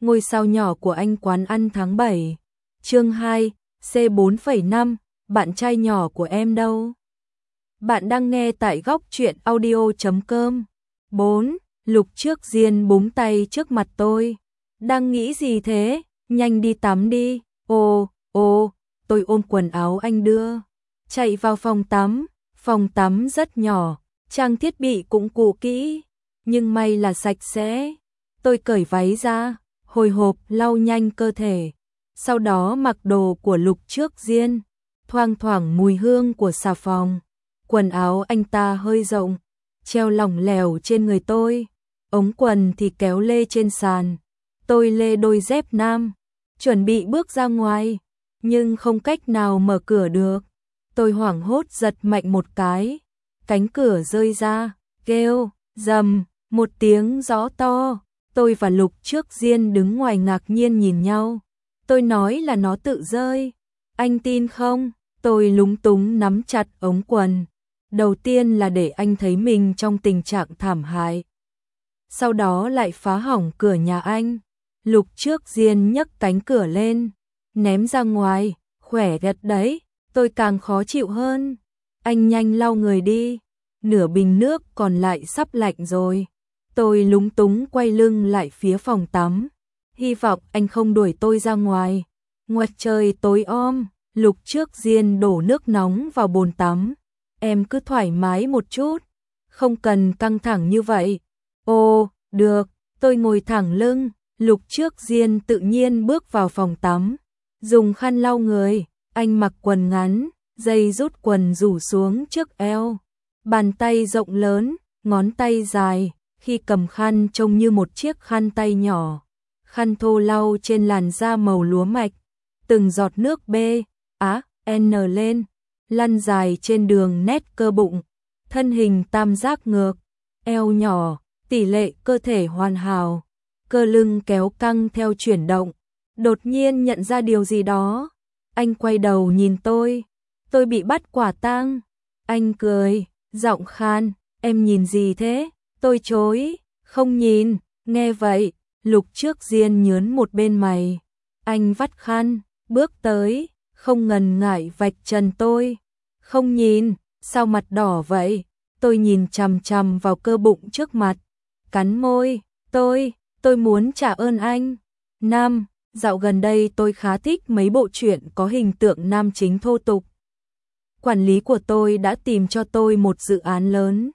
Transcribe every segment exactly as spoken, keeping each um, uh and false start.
Ngôi sao nhỏ của anh quán ăn tháng bảy. Chương hai, C bốn phẩy năm, bạn trai nhỏ của em đâu? Bạn đang nghe tại góc truyện audio chấm com. bốn. Lục Trước Diên búng tay trước mặt tôi. Đang nghĩ gì thế? Nhanh đi tắm đi. Ồ, ồ, tôi ôm quần áo anh đưa. Chạy vào phòng tắm. Phòng tắm rất nhỏ, trang thiết bị cũng cũ kỹ, nhưng may là sạch sẽ. Tôi cởi váy ra, hồi hộp lau nhanh cơ thể. Sau đó mặc đồ của Lục Trước Diên, thoang thoảng mùi hương của xà phòng. Quần áo anh ta hơi rộng, treo lỏng lẻo trên người tôi. Ống quần thì kéo lê trên sàn. Tôi lê đôi dép nam, chuẩn bị bước ra ngoài, nhưng không cách nào mở cửa được. Tôi hoảng hốt giật mạnh một cái, cánh cửa rơi ra, kêu, rầm, một tiếng gió to. Tôi và Lục Trước Diên đứng ngoài ngạc nhiên nhìn nhau. Tôi nói là nó tự rơi. Anh tin không? Tôi lúng túng nắm chặt ống quần. Đầu tiên là để anh thấy mình trong tình trạng thảm hại. Sau đó lại phá hỏng cửa nhà anh. Lục Trước Diên nhấc cánh cửa lên, ném ra ngoài, khỏe gật đấy. Tôi càng khó chịu hơn. Anh nhanh lau người đi. Nửa bình nước còn lại sắp lạnh rồi. Tôi lúng túng quay lưng lại phía phòng tắm. Hy vọng anh không đuổi tôi ra ngoài. Ngoài trời tối om, Lục Trước Diên đổ nước nóng vào bồn tắm. Em cứ thoải mái một chút, không cần căng thẳng như vậy. Ồ, được. Tôi ngồi thẳng lưng. Lục Trước Diên tự nhiên bước vào phòng tắm, dùng khăn lau người. Anh mặc quần ngắn, dây rút quần rủ xuống trước eo. Bàn tay rộng lớn, ngón tay dài, khi cầm khăn trông như một chiếc khăn tay nhỏ. Khăn thô lau trên làn da màu lúa mạch, từng giọt nước B, á, N lên, lăn dài trên đường nét cơ bụng. Thân hình tam giác ngược, eo nhỏ, tỷ lệ cơ thể hoàn hảo. Cơ lưng kéo căng theo chuyển động. Đột nhiên nhận ra điều gì đó. Anh quay đầu nhìn tôi. Tôi bị bắt quả tang. Anh cười, giọng khan, em nhìn gì thế? Tôi chối, không nhìn. Nghe vậy, Lục Trước Diên nhớn một bên mày. Anh vắt khăn, bước tới, không ngần ngại vạch trần tôi. Không nhìn, sao mặt đỏ vậy? Tôi nhìn chằm chằm vào cơ bụng trước mặt, cắn môi. Tôi, tôi muốn trả ơn anh. Nam, dạo gần đây tôi khá thích mấy bộ truyện có hình tượng nam chính thô tục. Quản lý của tôi đã tìm cho tôi một dự án lớn.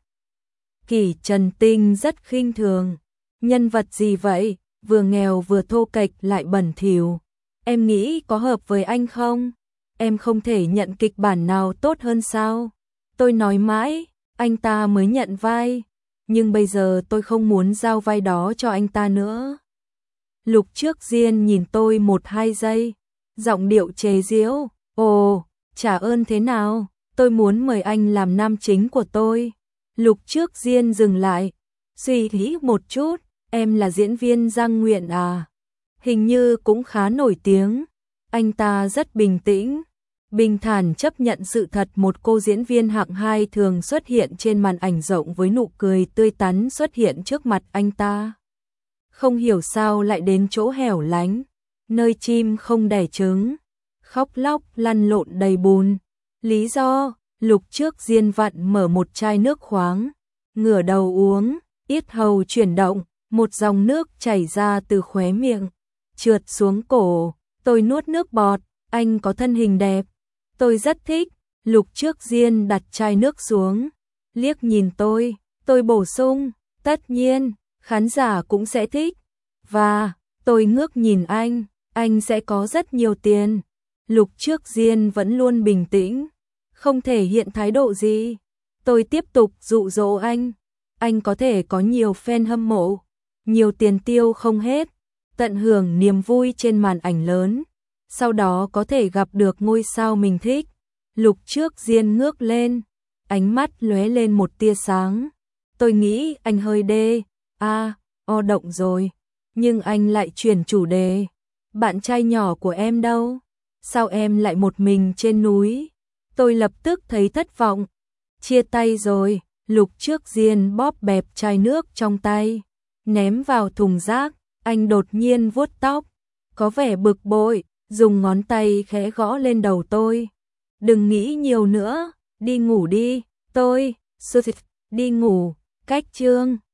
Kỷ Trần Tinh rất khinh thường. Nhân vật gì vậy? Vừa nghèo vừa thô kệch lại bẩn thỉu. Em nghĩ có hợp với anh không? Em không thể nhận kịch bản nào tốt hơn sao? Tôi nói mãi, anh ta mới nhận vai. Nhưng bây giờ tôi không muốn giao vai đó cho anh ta nữa. Lục Trước Diên nhìn tôi một hai giây, giọng điệu chế giễu. Ồ, trả ơn thế nào? Tôi muốn mời anh làm nam chính của tôi. Lục Trước Diên dừng lại, suy nghĩ một chút. Em là diễn viên Giang Nguyện à? Hình như cũng khá nổi tiếng. Anh ta rất bình tĩnh, bình thản chấp nhận sự thật một cô diễn viên hạng hai thường xuất hiện trên màn ảnh rộng với nụ cười tươi tắn xuất hiện trước mặt anh ta. Không hiểu sao lại đến chỗ hẻo lánh, nơi chim không đẻ trứng, khóc lóc lăn lộn đầy bùn. Lý do, Lục Trước Diên vặn mở một chai nước khoáng, ngửa đầu uống, yết hầu chuyển động, một dòng nước chảy ra từ khóe miệng, trượt xuống cổ. Tôi nuốt nước bọt. Anh có thân hình đẹp, tôi rất thích. Lục Trước Diên đặt chai nước xuống, liếc nhìn tôi. Tôi bổ sung, tất nhiên, khán giả cũng sẽ thích. Và, tôi ngước nhìn anh, anh sẽ có rất nhiều tiền. Lục Trước Diên vẫn luôn bình tĩnh, không thể hiện thái độ gì. Tôi tiếp tục dụ dỗ anh. Anh có thể có nhiều fan hâm mộ, nhiều tiền tiêu không hết, tận hưởng niềm vui trên màn ảnh lớn. Sau đó có thể gặp được ngôi sao mình thích. Lục Trước Diên ngước lên, ánh mắt lóe lên một tia sáng. Tôi nghĩ anh hơi đê, a, o động rồi. Nhưng anh lại chuyển chủ đề. Bạn trai nhỏ của em đâu? Sao em lại một mình trên núi? Tôi lập tức thấy thất vọng. Chia tay rồi. Lục Trước Diên bóp bẹp chai nước trong tay, ném vào thùng rác. Anh đột nhiên vuốt tóc, có vẻ bực bội, dùng ngón tay khẽ gõ lên đầu tôi. Đừng nghĩ nhiều nữa, đi ngủ đi, tôi, đi ngủ, cách chương.